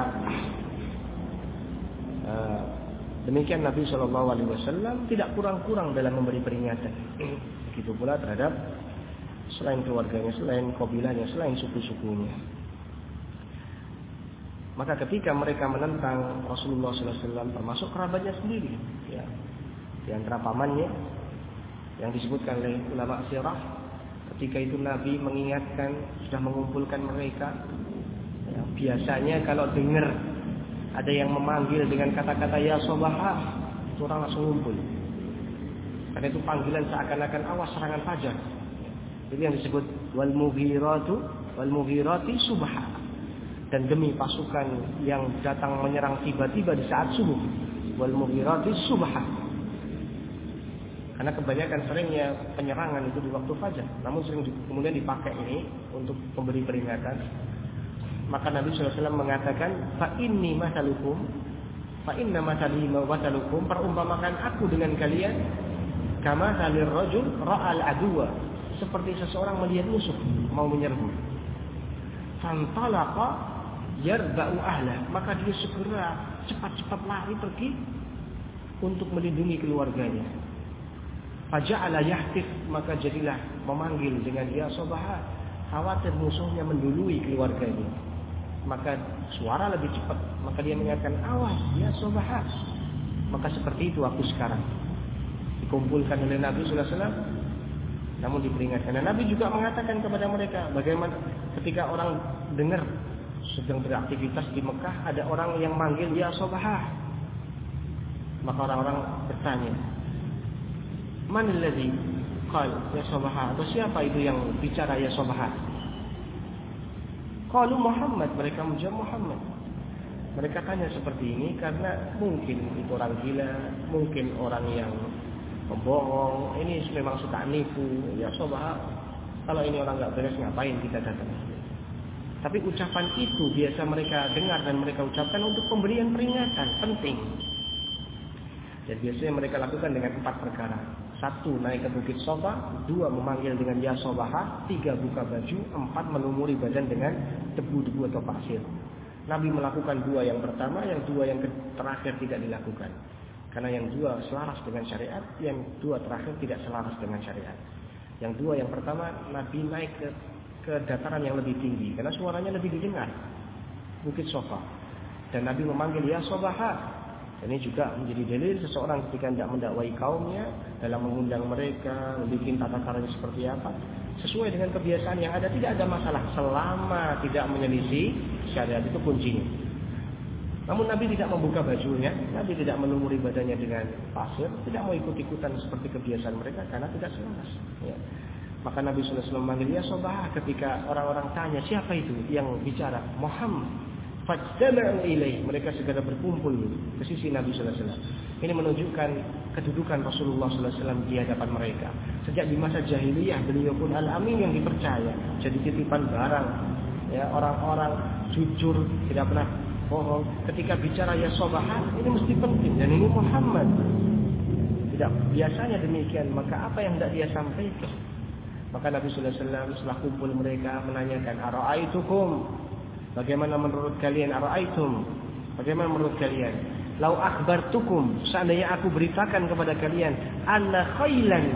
uh, demikian Nabi sallallahu alaihi wasallam tidak kurang-kurang dalam memberi peringatan. Begitu pula terhadap selain keluarganya, selain kabilahnya, selain suku-sukunya. Maka ketika mereka menentang Rasulullah sallallahu alaihi wasallam, termasuk kerabatnya sendiri, ya, di antara pamannya yang disebutkan oleh ulama sirah, ketika itu Nabi mengingatkan, sudah mengumpulkan mereka. Ya, biasanya kalau dengar ada yang memanggil dengan kata-kata ya sobahah, itu orang langsung ngumpul. Karena itu panggilan seakan-akan awas serangan fajar. Itu yang disebut wal mughiratu wal mughirati subha. Dan demi pasukan yang datang menyerang tiba-tiba di saat subuh, wal mughirati subha. Karena kebanyakan seringnya penyerangan itu di waktu fajar, namun sering kemudian dipakai ini untuk memberi peringatan. Maka Nabi sallallahu alaihi wasallam mengatakan, fa inni masalukum, fa inna masali wa masalukum, perumpamakan aku dengan kalian, kama salir rajul ra'al aduwa, seperti seseorang melihat musuh mau menyerbu. Fantalaqa yarba'u ahla, maka dia segera cepat-cepat lari pergi untuk melindungi keluarganya. Faja'ala yahtif, maka jadilah memanggil dengan ya sobaha, khawatir musuhnya mendului keluarganya. Maka suara lebih cepat, maka dia mengatakan awas ya sobaha. Maka seperti itu aku sekarang. Dikumpulkan oleh Nabi sallallahu alaihi wasallam, namun diperingatkan. Dan Nabi juga mengatakan kepada mereka, bagaimana ketika orang dengar sedang beraktivitas di Mekah, ada orang yang manggil ya sobahah. Maka orang-orang bertanya, man alladhi qala ya sobahah, atau siapa itu yang bicara ya sobahah? Qalu Muhammad, mereka menjawab Muhammad. Mereka tanya seperti ini karena mungkin itu orang gila, mungkin orang yang pembohong, ini memang suka nipu, ya sobahah. Kalau ini orang enggak beres, ngapain kita datang? Tapi ucapan itu biasa mereka dengar dan mereka ucapkan untuk pemberian peringatan penting. Dan biasanya mereka lakukan dengan empat perkara. Satu, naik ke bukit Sofa. Dua, memanggil dengan ya sobaha. Tiga, buka baju. Empat, melumuri badan dengan debu-debu atau pasir. Nabi melakukan dua yang pertama, yang dua yang terakhir tidak dilakukan. Karena yang dua selaras dengan syariat, yang dua terakhir tidak selaras dengan syariat. Yang dua yang pertama, Nabi naik ke ke dataran yang lebih tinggi karena suaranya lebih didengar, bukit Sofa, dan Nabi memanggil ya sobaha. Ini juga menjadi dalil seseorang ketika tidak mendakwai kaumnya dalam mengundang mereka, membuat tata caranya seperti apa, sesuai dengan kebiasaan yang ada, tidak ada masalah selama tidak menyelisih syariat, itu kuncinya. Namun Nabi tidak membuka bajunya, Nabi tidak melumuri badannya dengan pasir, tidak mau ikut-ikutan seperti kebiasaan mereka karena tidak selaras. Ya. Maka Nabi sallallahu alaihi wasallam memanggil ya sobah. Ketika orang-orang tanya siapa itu yang bicara, Muhammad. Fajtama'u ilaih, mereka segera berkumpul ke sisi Nabi sallallahu alaihi wasallam. Ini menunjukkan kedudukan Rasulullah sallallahu alaihi wasallam di hadapan mereka. Sejak di masa jahiliyah beliau pun al-amin yang dipercaya, jadi titipan barang. Ya, orang-orang jujur, tidak pernah bohong. Ketika bicara ya sobah, ini mesti penting, dan ini Muhammad. Tidak biasanya demikian, maka apa yang tidak dia sampaikan? Maka Nabi sallallahu alaihi wasallam setelah kumpul mereka menanyakan, ara'aitukum, bagaimana menurut kalian? Ara'aitum, bagaimana menurut kalian? Lau akhbartukum, seandainya aku beritakan kepada kalian, anna khailan,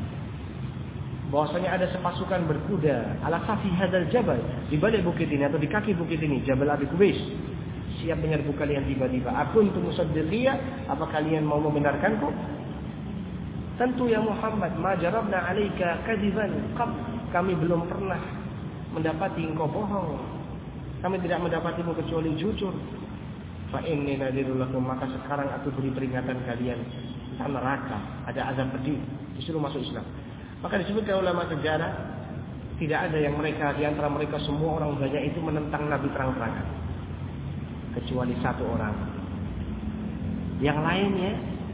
bahwasanya ada sepasukan berkuda, ala safi hadzal jabal, di balik bukit ini atau di kaki bukit ini, Jabal Abi Qubais, siap menyerbu kalian tiba-tiba. Akuntum musaddiqiyya, apa kalian mau membenarkanku? Tentu ya Muhammad, ma jarabna 'alaika kadiban qab, kami belum pernah mendapati engkau bohong. Kami tidak mendapatimu kecuali jujur. Fa inni nadhirul lakum, maka sekarang aku beri peringatan kalian tentang neraka, ada azab pedih, disuruh masuk Islam. Maka disebutkan ulama sejarah, tidak ada yang mereka di antara mereka semua orang banyak itu menentang Nabi terang-terangan, kecuali satu orang. Yang lainnya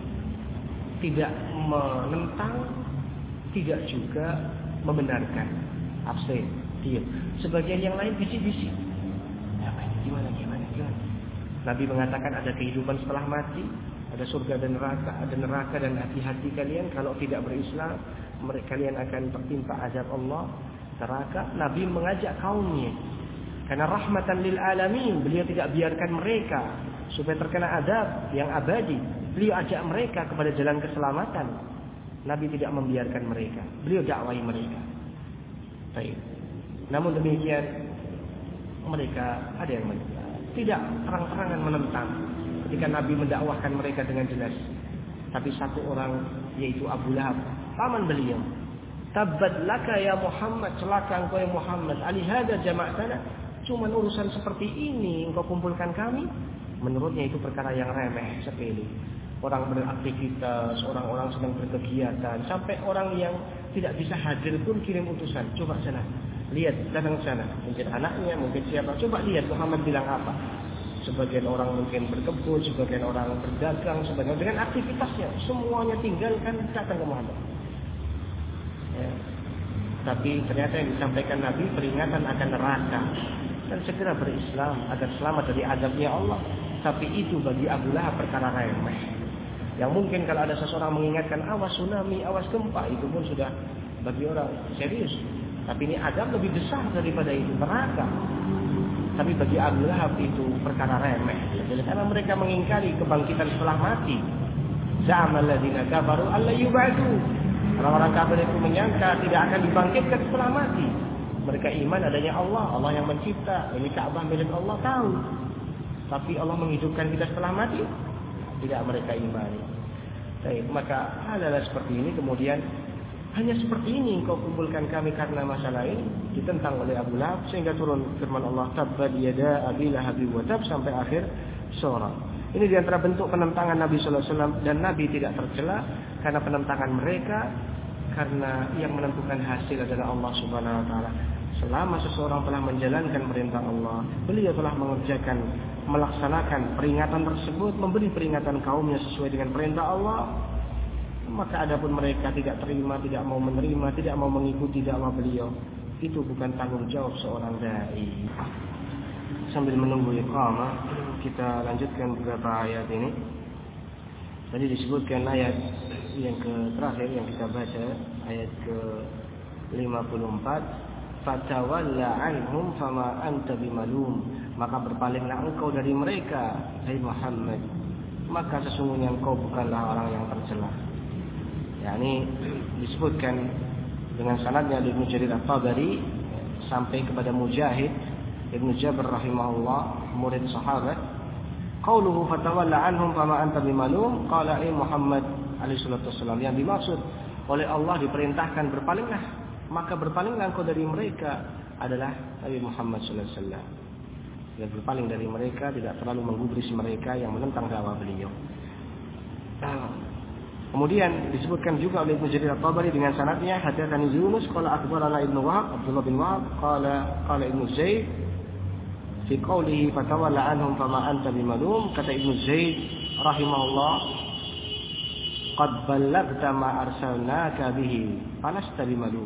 tidak menentang, tidak juga membenarkan, abstain, diam. Sebagian yang lain bisik-bisik. Apa ini? Gimana, gimana, gimana? Nabi mengatakan ada kehidupan setelah mati, ada surga dan neraka, ada neraka dan hati-hati kalian kalau tidak berislam, mereka kalian akan tertimpa azab Allah, neraka. Nabi mengajak kaumnya karena rahmatan lil alamin, beliau tidak biarkan mereka supaya terkena azab yang abadi. Beliau ajak mereka kepada jalan keselamatan. Nabi tidak membiarkan mereka, beliau dakwai mereka. Baik. Namun demikian mereka ada yang tidak terang-terangan menentang ketika Nabi mendakwahkan mereka dengan jelas. Tapi satu orang, yaitu Abu Lahab, paman beliau, tabbat laka ya Muhammad, celaka engkau ya Muhammad, alihada jama'tana, cuma urusan seperti ini engkau kumpulkan kami. Menurutnya itu perkara yang remeh, sepele. Orang beraktivitas, orang-orang sedang berkegiatan, sampai orang yang tidak bisa hadir pun kirim utusan. Coba sana, lihat, datang sana. Mungkin anaknya, mungkin siapa. Coba lihat Muhammad bilang apa. Sebagian orang mungkin berkebun, sebagian orang berdagang, sebagian dengan aktivitasnya. Semuanya tinggalkan, datang ke Muhammad. Ya. Tapi ternyata yang disampaikan Nabi peringatan akan neraka. Dan segera berislam agar selamat dari azabnya Allah. Tapi itu bagi Abu Lahab perkara remeh. Yang mungkin kalau ada seseorang mengingatkan awas tsunami, awas gempa, itu pun sudah bagi orang serius. Tapi ini azab lebih besar daripada itu, neraka. Tapi bagi Abu Lahab itu perkara remeh. Karena mereka mengingkari kebangkitan setelah mati. Za'amal ladzina kafaru alla yub'atsu. Orang-orang kafir itu menyangka tidak akan dibangkitkan setelah mati. Mereka iman adanya Allah, Allah yang mencipta. Ini Ka'bah milik Allah, tahu. Tapi Allah menghidupkan kita setelah mati, tidak mereka imani. Baik, maka hal-hal seperti ini kemudian hanya seperti ini kau kumpulkan kami karena masalah ini ditentang oleh Abu Lahab sehingga turun firman Allah tabbat yada abi lahab wa tab sampai akhir surah. Ini di antara bentuk penentangan Nabi sallallahu alaihi wasallam, dan Nabi tidak tercela karena penentangan mereka, karena yang menentukan hasil adalah Allah Subhanahu wa taala. Selama seseorang telah menjalankan perintah Allah, beliau telah mengerjakan, melaksanakan peringatan tersebut, memberi peringatan kaumnya sesuai dengan perintah Allah. Maka adapun mereka tidak terima, tidak mau menerima, tidak mau mengikuti dakwah beliau, itu bukan tanggung jawab seorang dai. Sambil menunggu iqamah, kita lanjutkan beberapa ayat ini. Tadi disebutkan ayat yang ke terakhir yang kita baca, ayat ke lima puluh empat, fatawalla anhum fama anta bimalum, maka berpalinglah engkau dari mereka, hai Muhammad, maka sesungguhnya engkau bukanlah orang yang tercela. Ya, ini disebutkan dengan sanadnya Ibnu Jarir At-Tabari sampai kepada Mujahid Ibnu Jabir rahimahullah, murid sahabat. Qauluhu fatawalla anhum fama anta bimalum, qala ay Muhammad alaihi salatu wasallam, yang dimaksud oleh Allah diperintahkan berpalinglah, maka berpalinglah engkau dari mereka adalah Nabi Muhammad sallallahu alaihi wasallam. Dia berpaling dari mereka, tidak terlalu menggubris mereka yang menentang dakwah beliau. Kemudian disebutkan juga oleh Ibnu Jarir At-Tabari dengan sanadnya, hadatsani Yunus qala akhbarana Ibnu Wahab, Abdullah bin Wahab qala qala Ibnu Zaid fi qawlihi fatawalla anhum fama anta bimalum, kata Ibnu Zaid rahimahullah, qad ballaghta ma arsalnaka bihi falasta bimalum,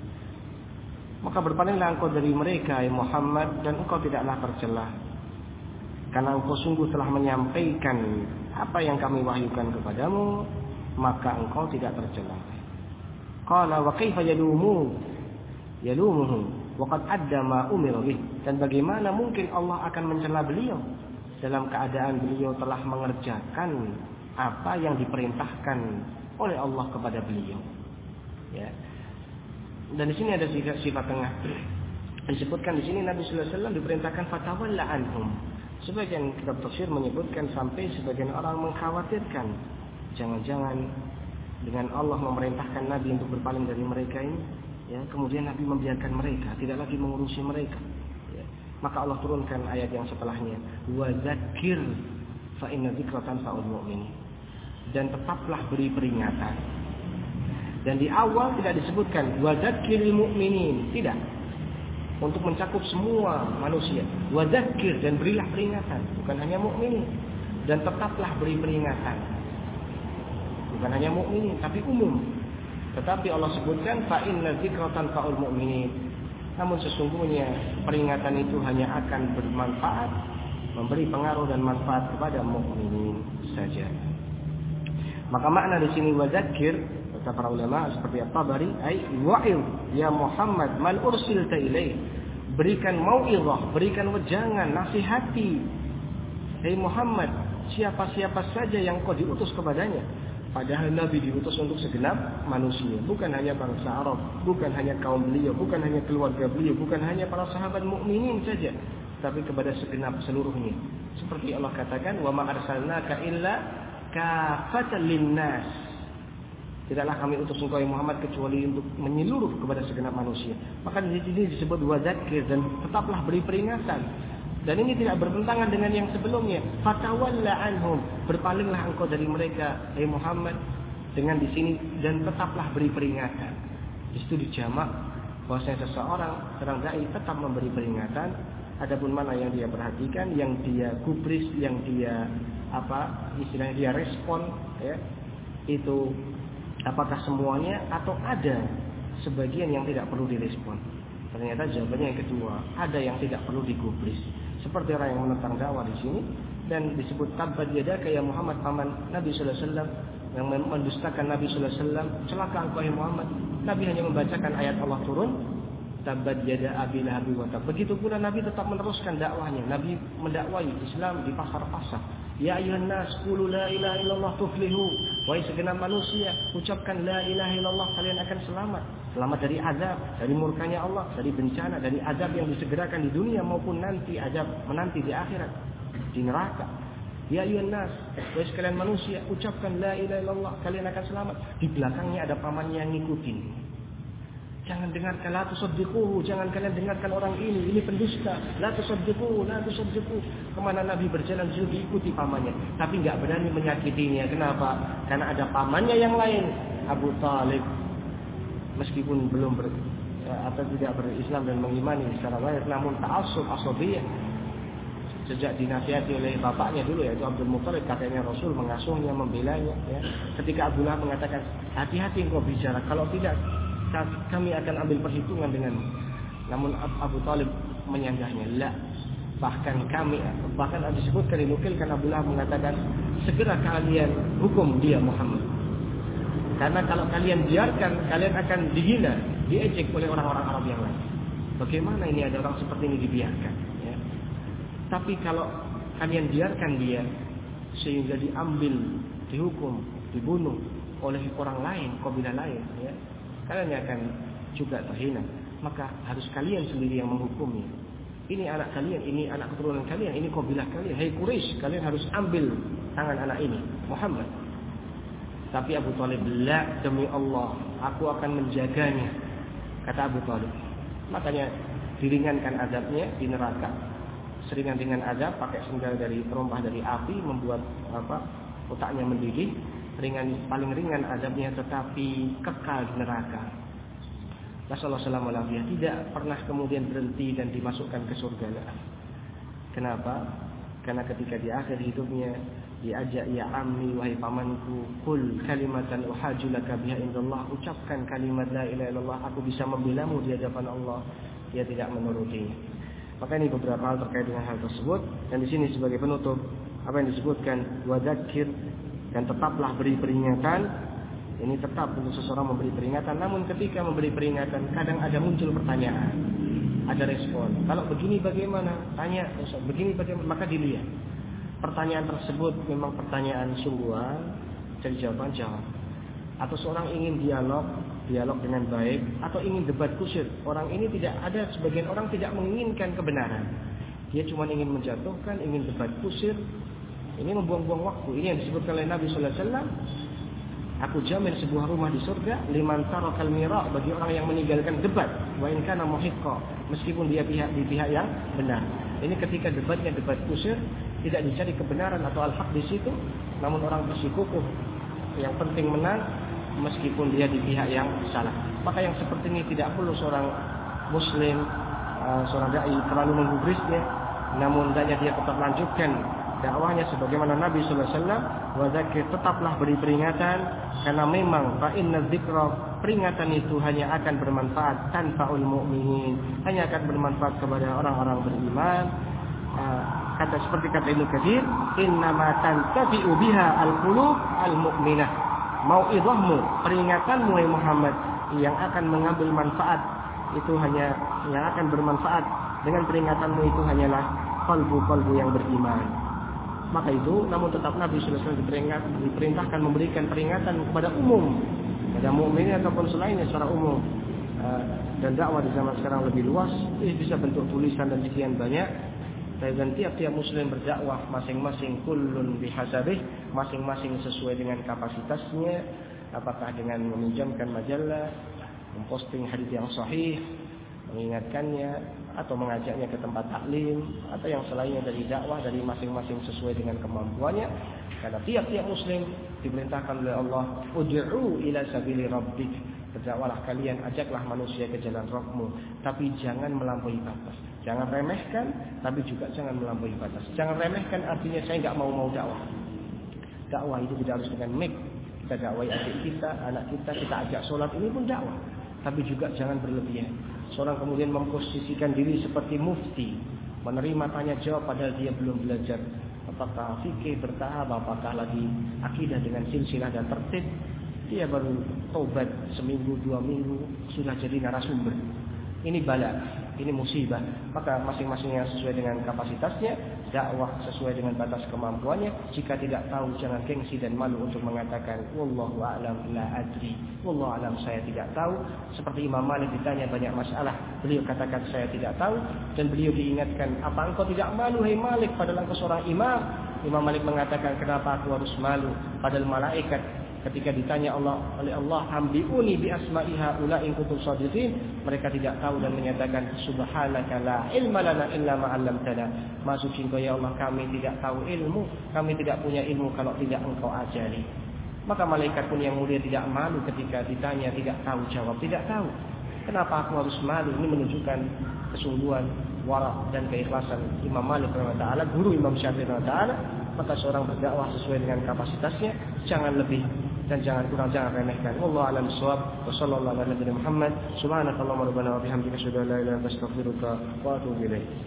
maka berpalinglah engkau dari mereka ya Muhammad, dan engkau tidaklah tercela karena engkau sungguh telah menyampaikan apa yang kami wahyukan kepadamu, maka engkau tidak tercela. Qala wa kaifa yalumu yalumuhu wa qad adda ma umira bih, dan bagaimana mungkin Allah akan mencela beliau dalam keadaan beliau telah mengerjakan apa yang diperintahkan oleh Allah kepada beliau. Ya. Dan di sini ada sifat, sifat tengah. Disebutkan di sini Nabi sallallahu alaihi wasallam diperintahkan fatawalla anhum. Sebagian kitab tafsir menyebutkan sampai sebagian orang mengkhawatirkan, jangan-jangan dengan Allah memerintahkan Nabi untuk berpaling dari mereka ini, ya, kemudian Nabi membiarkan mereka, tidak lagi mengurusi mereka. Ya. Maka Allah turunkan ayat yang setelahnya, wa dzakir fa inna dzikra tanfa'ul mu'minin, dan tetaplah beri peringatan. Dan di awal tidak disebutkan wa dzakiril mu'minin, tidak, untuk mencakup semua manusia. Wa dzakir, dan berilah peringatan, bukan hanya mukminin, dan tetaplah beri peringatan, bukan hanya mukminin tapi umum. Tetapi Allah sebutkan fa inna dzikra tanfa'ul mu'minin, namun sesungguhnya peringatan itu hanya akan bermanfaat, memberi pengaruh dan manfaat kepada mukminin saja. Maka makna di sini wa dzakir, kata para ulama seperti At-Tabari, ai wa'il ya Muhammad man ursilta ilaih, berikan mau'izah, berikan wejangan, nasihati hai Muhammad siapa-siapa saja yang kau diutus kepadanya. Padahal Nabi diutus untuk segenap manusia, bukan hanya bangsa Arab, bukan hanya kaum beliau, bukan hanya keluarga beliau, bukan hanya para sahabat mukminin saja, tapi kepada segenap seluruhnya. Seperti Allah katakan, "Wa ma arsalnaka illa kafatan linnas." Tidaklah kami utus engkau Muhammad kecuali untuk menyeluruh kepada segenap manusia. Maka di sini disebut wadzakir, dan tetaplah beri peringatan. Dan ini tidak bertentangan dengan yang sebelumnya. Fatawalla anhum, berpalinglah engkau dari mereka, hai Muhammad, dengan di sini, dan tetaplah beri peringatan. Di situ dijamak bahwasanya seseorang sedang dai tetap memberi peringatan. Adapun mana yang dia perhatikan, yang dia gubris, yang dia apa istilahnya dia respon, ya, itu apakah semuanya atau ada sebagian yang tidak perlu direspon. Ternyata jawabannya yang kedua, ada yang tidak perlu digubris. Seperti orang yang menentang dakwah di sini, dan disebut tabbat yadaka ya Muhammad, paman Nabi sallallahu alaihi wasallam yang mendustakan Nabi sallallahu alaihi wasallam, celaka engkau ya Muhammad. Nabi hanya membacakan ayat Allah turun, tabbat yada abi lahab wa tab. Begitu pula Nabi tetap meneruskan dakwahnya. Nabi mendakwai Islam di pasar-pasar. Ya ayuhan nas qulu la ilaha illallah tuflihu. Wahai segenap manusia, ucapkan la ilaha illallah, kalian akan selamat. Selamat dari azab, dari murkanya Allah, dari bencana, dari azab yang disegerakan di dunia maupun nanti azab menanti di akhirat, di neraka. Ya ayuhan nas, wahai sekalian manusia, ucapkan la ilaha illallah, kalian akan selamat. Di belakangnya ada pamannya yang ngikutin. Jangan dengarkan, la tusaddiquhu, jangan kalian dengarkan orang ini, ini pendusta. La tusaddiquhu, la tusaddiquhu. Kemana Nabi berjalan sudah diikuti pamannya, tapi enggak berani menyakitinya. Kenapa? Karena ada pamannya yang lain, Abu Talib. Meskipun belum ber, atau tidak berislam dan mengimani secara lahir, namun ta'assub asabiyah. Sejak dinasihati oleh bapaknya dulu, yaitu Abdul Muttalib, kakeknya Rasul, mengasuhnya, membelanya. Ya. Ketika Abu Lahab mengatakan, hati-hati engkau bicara, kalau tidak kami akan ambil perhitungan denganmu. Namun Abu Talib menyanggahnya. La, bahkan kami, bahkan disebutkan, dinukilkan Abu Lahab mengatakan, segera kalian hukum dia Muhammad. Karena kalau kalian biarkan, kalian akan dihina, diejek oleh orang-orang Arab yang lain. Bagaimana ini ada orang seperti ini dibiarkan? Ya. Tapi kalau kalian biarkan dia, sehingga diambil, dihukum, dibunuh oleh orang lain, kabilah lain, ya, kalian akan juga terhina. Maka harus kalian sendiri yang menghukumnya. Ini anak kalian, ini anak keturunan kalian, ini kabilah kalian. Hei Quraisy, kalian harus ambil tangan anak ini, Muhammad. Tapi Abu Talib, la, demi Allah, aku akan menjaganya, kata Abu Talib. Makanya diringankan azabnya di neraka. Seringan-ringan azab, pakai sendal dari terompah dari api, membuat apa otaknya mendidih. Ringan, paling ringan azabnya, tetapi kekal di neraka. Nasallahu alaihi wasallam tidak pernah kemudian berhenti dan dimasukkan ke surga. Kenapa? Karena ketika di akhir hidupnya diajak, ya ammi, wahai pamanku, qul kalimatan uhajulaka biha indallah, ucapkan kalimat la ilaha illallah, aku bisa membelamu di hadapan Allah. Dia tidak menuruti. Maka ini beberapa hal terkait dengan hal tersebut. Dan di sini sebagai penutup, apa yang disebutkan, wadzakir, dan tetaplah beri peringatan. Ini tetap untuk seseorang memberi peringatan. Namun ketika memberi peringatan, kadang ada muncul pertanyaan, ada respon. Kalau begini bagaimana? Tanya, begini bagaimana? Maka dilihat. Pertanyaan tersebut memang pertanyaan sungguhan, jadi jawaban jawab. Atau seorang ingin dialog, dialog dengan baik, atau ingin debat kusir. Orang ini tidak ada, sebagian orang tidak menginginkan kebenaran. Dia cuma ingin menjatuhkan, ingin debat kusir. Ini membuang-buang waktu. Ini yang disebutkan oleh Nabi sallallahu alaihi wasallam. Aku jamin sebuah rumah di surga liman tarakal mira', bagi orang yang meninggalkan debat, wa in kana muhiqqa, meskipun dia pihak di pihak yang benar. Ini ketika debatnya debat kusir, tidak dicari kebenaran atau al-haq di situ, namun orang bersikukuh yang penting menang meskipun dia di pihak yang salah. Maka yang seperti ini tidak perlu seorang muslim, uh, seorang dai terlalu menggubrisnya, namun hendaknya dia tetap lanjutkan dakwahnya sebagaimana Nabi sallallahu alaihi wasallam, wa dzakir, tetaplah beri peringatan, karena memang fa inna dzikra, peringatan itu hanya akan bermanfaat tanfa'ul mu'minin, hanya akan bermanfaat kepada orang-orang beriman. Uh, kata seperti kata Ibnu Katsir, innama tantafi'u biha al-qulub al-mu'minah. Mau'izahmu, peringatanmu wahai Muhammad, yang akan mengambil manfaat itu hanya, yang akan bermanfaat dengan peringatanmu itu hanyalah kalbu-kalbu yang beriman. maka itu namun tetap Nabi sallallahu alaihi wasallam diperintahkan memberikan peringatan kepada umum, kepada mukminin ataupun selainnya secara umum. Dan dakwah di zaman sekarang lebih luas, ini bisa bentuk tulisan dan sekian banyak. Dan tiap-tiap muslim berdakwah masing-masing kullun bihasabih, masing-masing sesuai dengan kapasitasnya, apakah dengan meminjamkan majalah, memposting hadis yang sahih, mengingatkannya, atau mengajaknya ke tempat taklim, atau yang selainnya dari dakwah, dari masing-masing sesuai dengan kemampuannya. Karena tiap-tiap muslim diperintahkan oleh Allah, ud'u ila sabili rabbik, berdakwahlah kalian, ajaklah manusia ke jalan Rabbmu, tapi jangan melampaui batas. Jangan remehkan, tapi juga jangan melampaui batas. Jangan remehkan artinya saya enggak mau-mau dakwah. Dakwah itu tidak harus dengan mic. Kita dakwai adik kita, anak kita, kita ajak sholat, ini pun dakwah. Tapi juga jangan berlebihan. Seorang kemudian memposisikan diri seperti mufti, menerima tanya jawab padahal dia belum belajar apakah fikih bertahap, apakah lagi akidah dengan silsilah dan tertib. Dia baru tobat seminggu dua minggu sudah jadi narasumber. Ini bala, ini musibah. Maka masing-masing yang sesuai dengan kapasitasnya, dakwah sesuai dengan batas kemampuannya. Jika tidak tahu jangan gengsi dan malu untuk mengatakan wallahu a'lam la adri. Wallahu a'lam, saya tidak tahu. Seperti Imam Malik ditanya banyak masalah, beliau katakan saya tidak tahu, dan beliau diingatkan, apa engkau tidak malu hai Malik padahal engkau seorang imam? Imam Malik mengatakan, kenapa aku harus malu padahal malaikat ketika ditanya Allah oleh Allah, ambiuni bi asma'iha ula in kuntum shadiqin, mereka tidak tahu dan menyatakan subhanaka la ilma lana illa ma 'allamtana. Maha suci Engkau ya Allah, kami tidak tahu ilmu, kami tidak punya ilmu kalau tidak Engkau ajari. Maka malaikat pun yang mulia tidak malu ketika ditanya tidak tahu jawab tidak tahu. Kenapa aku harus malu? Ini menunjukkan kesungguhan, wara dan keikhlasan Imam Malik radhiyallahu taala, guru Imam Syafi'i radhiyallahu taala. Maka seorang berdakwah sesuai dengan kapasitasnya, jangan lebih dan jangan kurang, jangan remehkan. Wallahu a'lam bishawab. Wa sallallahu ala nabiyyina Muhammad. Subhanakallahumma rabbana wa bihamdika asyhadu an la ilaha illa anta astaghfiruka wa atubu ilaik.